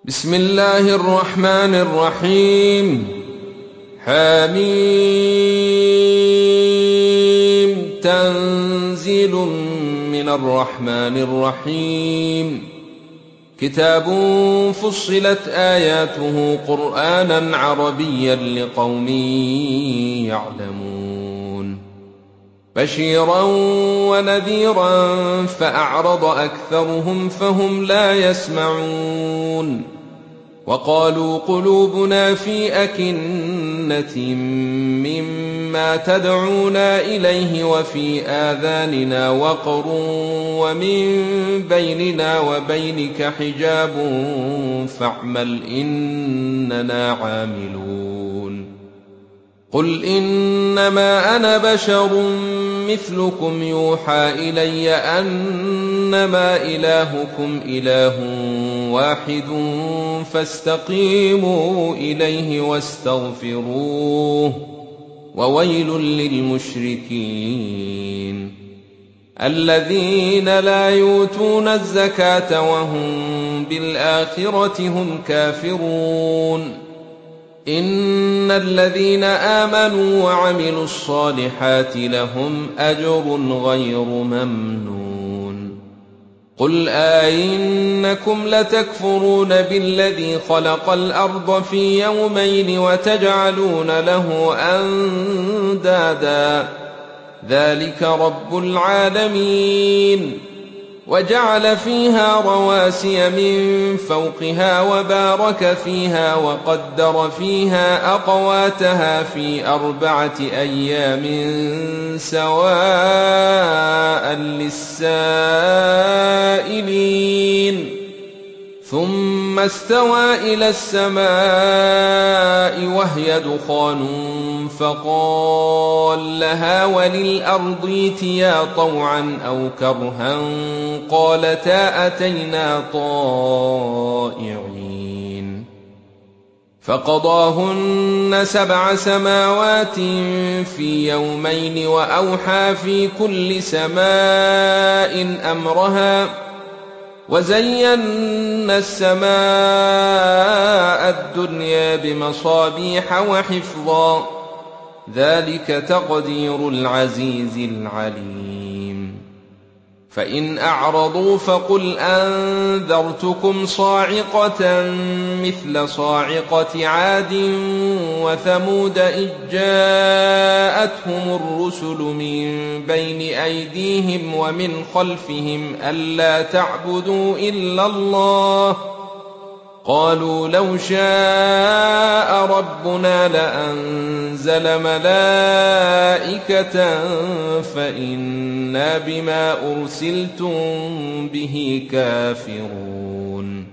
بسم الله الرحمن الرحيم. حميم. تنزيل من الرحمن الرحيم. كتاب فصلت آياته قرآنا عربيا لقوم يعلمون، بشيرا ونذيرا فأعرض أكثرهم فهم لا يسمعون. وقالوا قلوبنا في أكنة مما تدعونا إليه وفي آذاننا وقر ومن بيننا وبينك حجاب فاعمل إننا عاملون. قل إنما أنا بشر مثلكم يوحى إلي أنما إلهكم إله واحد فاستقيموا إليه واستغفروه وويل للمشركين الذين لا يؤتون الزكاة وهم بالآخرة هم كافرون. إن الذين آمنوا وعملوا الصالحات لهم أجر غير ممنون. قل أئنكم لتكفرون بالذي خلق الأرض في يومين وتجعلون له أندادا ذلك رب العالمين. وجعل فيها رواسي من فوقها وبارك فيها وقدر فيها أقواتها في 4 أيام سواء للسائلين. ثم استوى إلى السماء وهي دخان فقال لها وللأرض ائتيا طوعا أو كرها قالتا أتينا طائعين. فقضاهن 7 سماوات في يومين وأوحى في كل سماء أمرها وزينا السماء الدنيا بمصابيح وحفظا ذلك تقدير العزيز العليم. فإن أعرضوا فقل أنذرتكم صاعقة مثل صاعقة عاد وثمود إذ جاءتهم الرسل من بين أيديهم ومن خلفهم ألا تعبدوا إلا الله قالوا لو شاء ربنا لأنزل ملائكة فإنا بما أرسلتم به كافرون.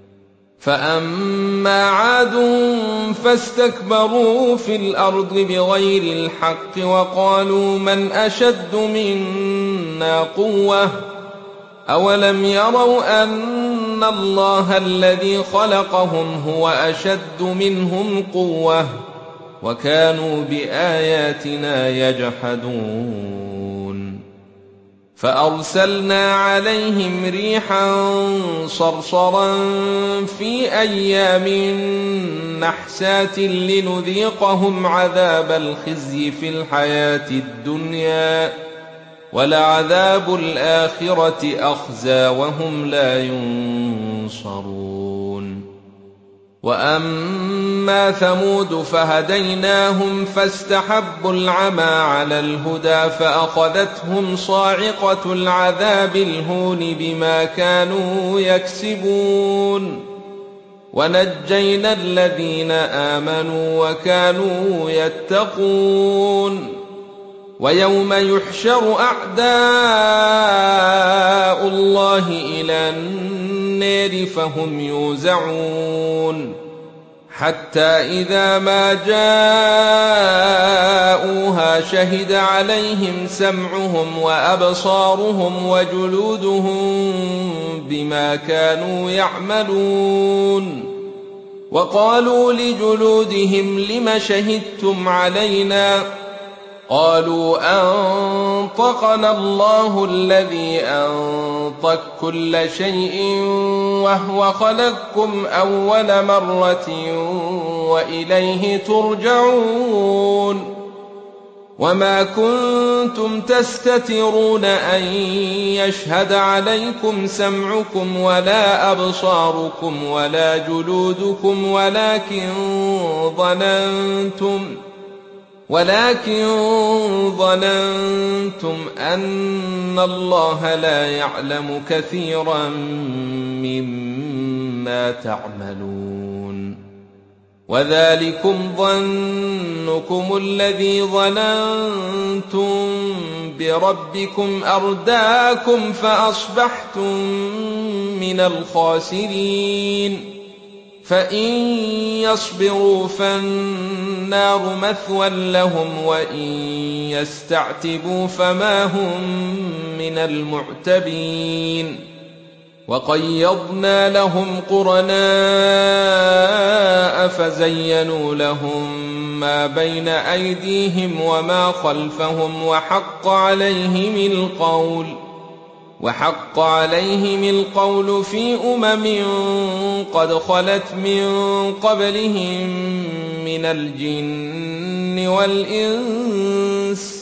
فأما عاد فاستكبروا في الأرض بغير الحق وقالوا من أشد منا قوة أولم يروا أن الله الذي خلقهم هو أشد منهم قوة وكانوا بآياتنا يجحدون. فأرسلنا عليهم ريحا صرصرا في أيام نحسات لنذيقهم عذاب الخزي في الحياة الدنيا ولعذاب الآخرة أخزى وهم لا ينصرون. وأما ثمود فهديناهم فاستحبوا العمى على الهدى فأخذتهم صاعقة العذاب الهون بما كانوا يكسبون. ونجينا الذين آمنوا وكانوا يتقون. ويوم يحشر أعداء الله إلى النار فهم يوزعون حتى إذا ما جاءوها شهد عليهم سمعهم وأبصارهم وجلودهم بما كانوا يعملون. وقالوا لجلودهم لم شهدتم علينا قالوا أنطقنا الله الذي أنطق كل شيء وهو خلقكم أول مرة وإليه ترجعون وما كنتم تستترون أن يشهد عليكم سمعكم ولا أبصاركم ولا جلودكم ولكن ظننتم أن الله لا يعلم كثيرا مما تعملون وذلكم ظنكم الذي ظننتم بربكم أرداكم فأصبحتم من الخاسرين فإن يصبروا فالنار مثوى لهم وإن يستعتبوا فما هم من المعتبين وقيضنا لهم قرناء فزينوا لهم ما بين أيديهم وما خلفهم وحق عليهم القول في قد خلت من قبلهم من الجن والإنس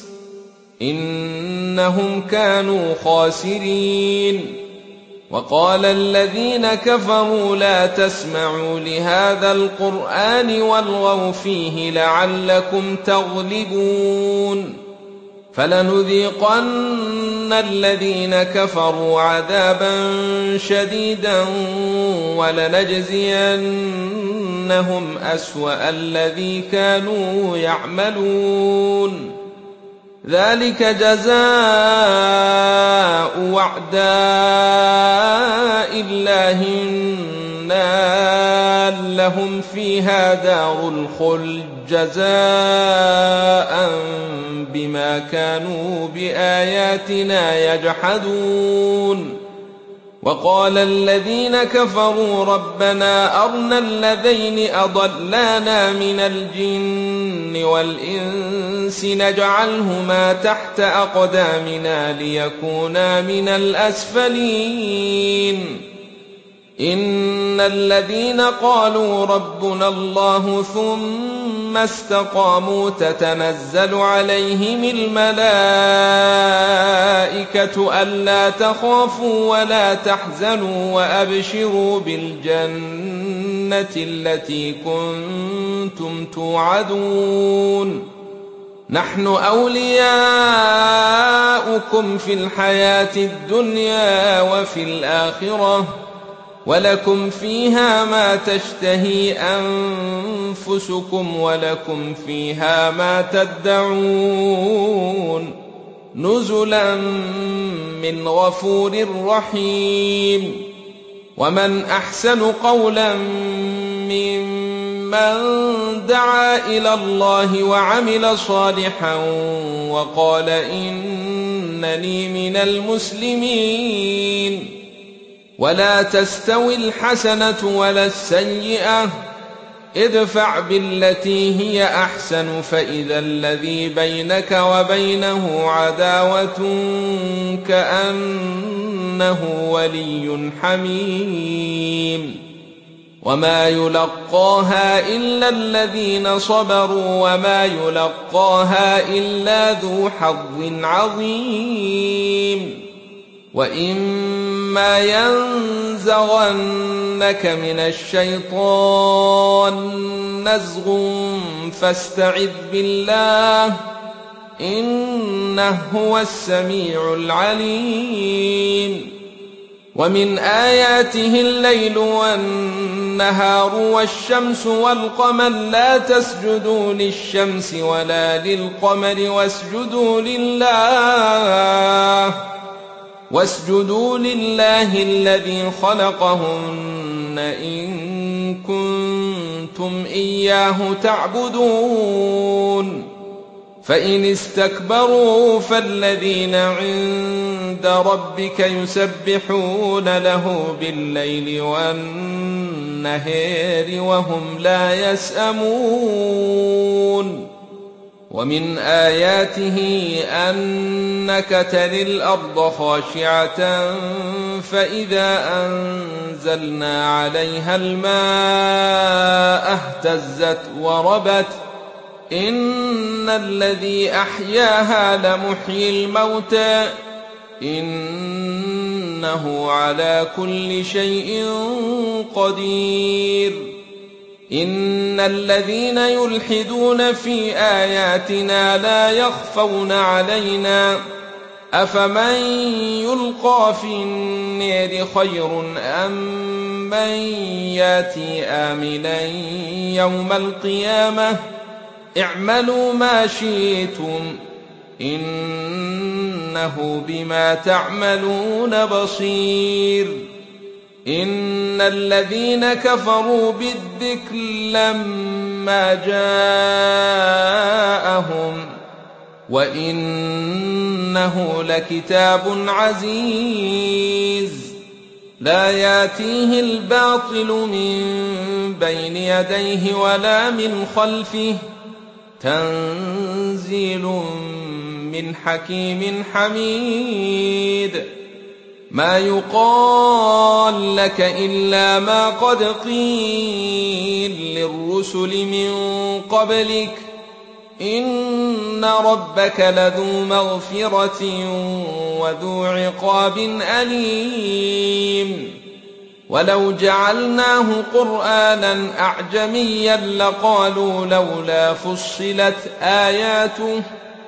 إنهم كانوا خاسرين وقال الذين كفروا لا تسمعوا لهذا القرآن والغوا فيه لعلكم تغلبون فلنذيقن الذين كفروا عذابا شديدا ولنجزينهم أسوأ الذي كانوا يعملون ذلك جزاء أعداء الله النار لهم فيها دار الخلد جزاء بما كانوا بآياتنا يجحدون وقال الذين كفروا ربنا أرنا الذين أضلانا من الجن والإنس نجعلهما تحت أقدامنا ليكونا من الأسفلين إن الذين قالوا ربنا الله ثم استقاموا تتنزل عليهم الملائكة ألا تخافوا ولا تحزنوا وأبشروا بالجنة التي كنتم توعدون نحن أولياؤكم في الحياة الدنيا وفي الآخرة ولكم فيها ما تشتهي أنفسكم ولكم فيها ما تدعون نزلا من غفور رحيم ومن أحسن قولا ممن دعا إلى الله وعمل صالحا وقال إنني من المسلمين ولا تستوي الحسنة ولا السيئة ادفع بالتي هي أحسن فإذا الذي بينك وبينه عداوة كأنه ولي حميم وما يلقاها إلا الذين صبروا وما يلقاها إلا ذو حظ عظيم وإما ينزغنك من الشيطان نزغ فاستعذ بالله إنه هو السميع العليم ومن آياته الليل والنهار والشمس والقمر لا تسجدوا للشمس ولا للقمر واسجدوا لله الذي خلقهن إن كنتم إياه تعبدون فإن استكبروا فالذين عند ربك يسبحون له بالليل والنهار وهم لا يسأمون ومن آياته أنك تري الأرض خاشعة فإذا أنزلنا عليها الماء اهتزت وربت إن الذي أحياها لمحيي الموتى إنه على كل شيء قدير إن الذين يلحدون في آياتنا لا يخفون علينا أفمن يلقى في النار خير أم من ياتي آمنا يوم القيامة اعملوا ما شئتم إنه بما تعملون بصير إن الذين كفروا بالذكر لما جاءهم وإنه لكتاب عزيز لا ياتيه الباطل من بين يديه ولا من خلفه تنزيل من حكيم حميد ما يقال لك إلا ما قد قيل للرسل من قبلك إن ربك لذو مغفرة وذو عقاب أليم ولو جعلناه قرآنا أعجميا لقالوا لولا فصلت آياته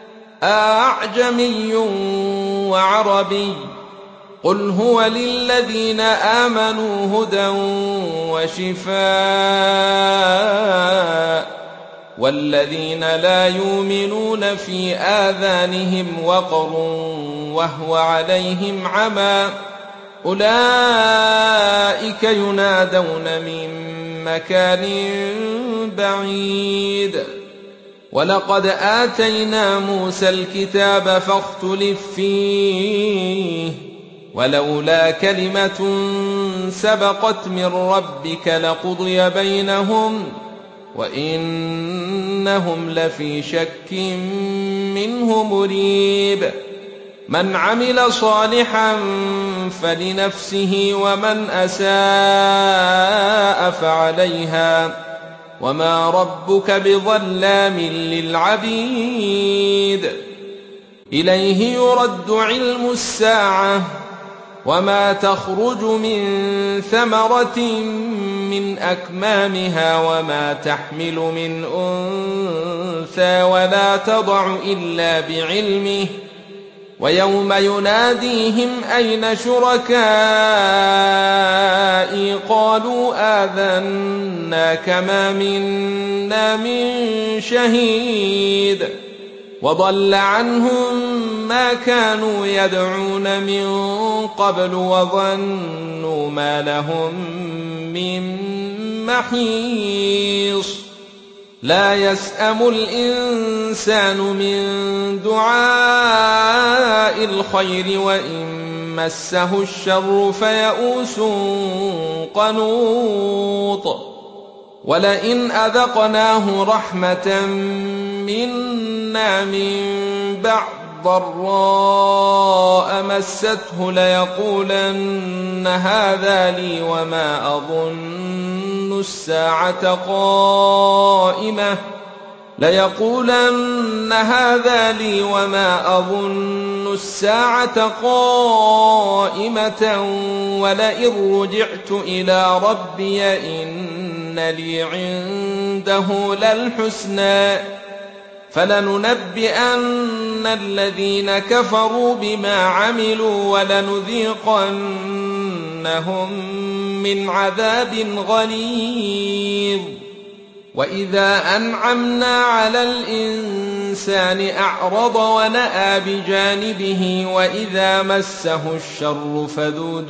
أعجمي وعربي قل هو للذين آمنوا هدى وشفاء والذين لا يؤمنون في آذانهم وقر وهو عليهم عمى أولئك ينادون من مكان بعيد ولقد آتينا موسى الكتاب فاختلف فيه ولولا كلمة سبقت من ربك لقضي بينهم وإنهم لفي شك منه مريب من عمل صالحا فلنفسه ومن أساء فعليها وما ربك بظلام للعبيد إليه يرد علم الساعة وما تخرج من ثمرة من أكمامها وما تحمل من أنثى ولا تضع إلا بعلمه ويوم يناديهم أين شركائي قالوا آذناك ما منا من شهيد وضل عنهم ما كانوا يدعون من قبل وظنوا ما لهم من محيص لا يسأم الإنسان من دعاء الخير وإن مسه الشر فيئوس قنوط ولئن أذقناه رحمة منا من بعد ضراء مسته ليقولن هذا لي وما أظن الساعة قائمة ولئن رجعت إلى ربي إن لي عنده للحسنى فلننبئن الذين كفروا بما عملوا ولنذيقنهم من عذاب غليظ وإذا أنعمنا على الإنسان أعرض ونأى بجانبه وإذا مسه الشر فذو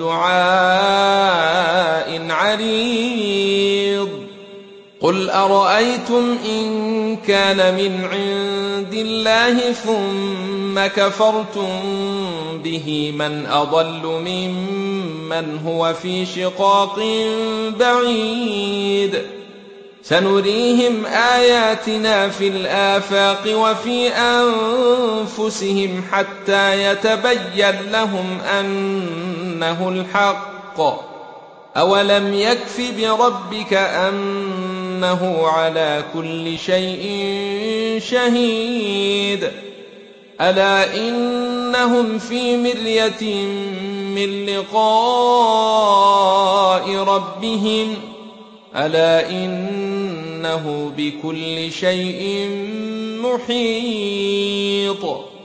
دعاء عريض قل أرأيتم إن كان من عند الله ثم كفرتم به من أضل ممن هو في شقاق بعيد سنريهم آياتنا في الآفاق وفي أنفسهم حتى يتبين لهم أنه الحق. أولم يكف بربك أنه على كل شيء شهيد. ألا إنهم في مرية من لقاء ربهم ألا إنه بكل شيء محيط.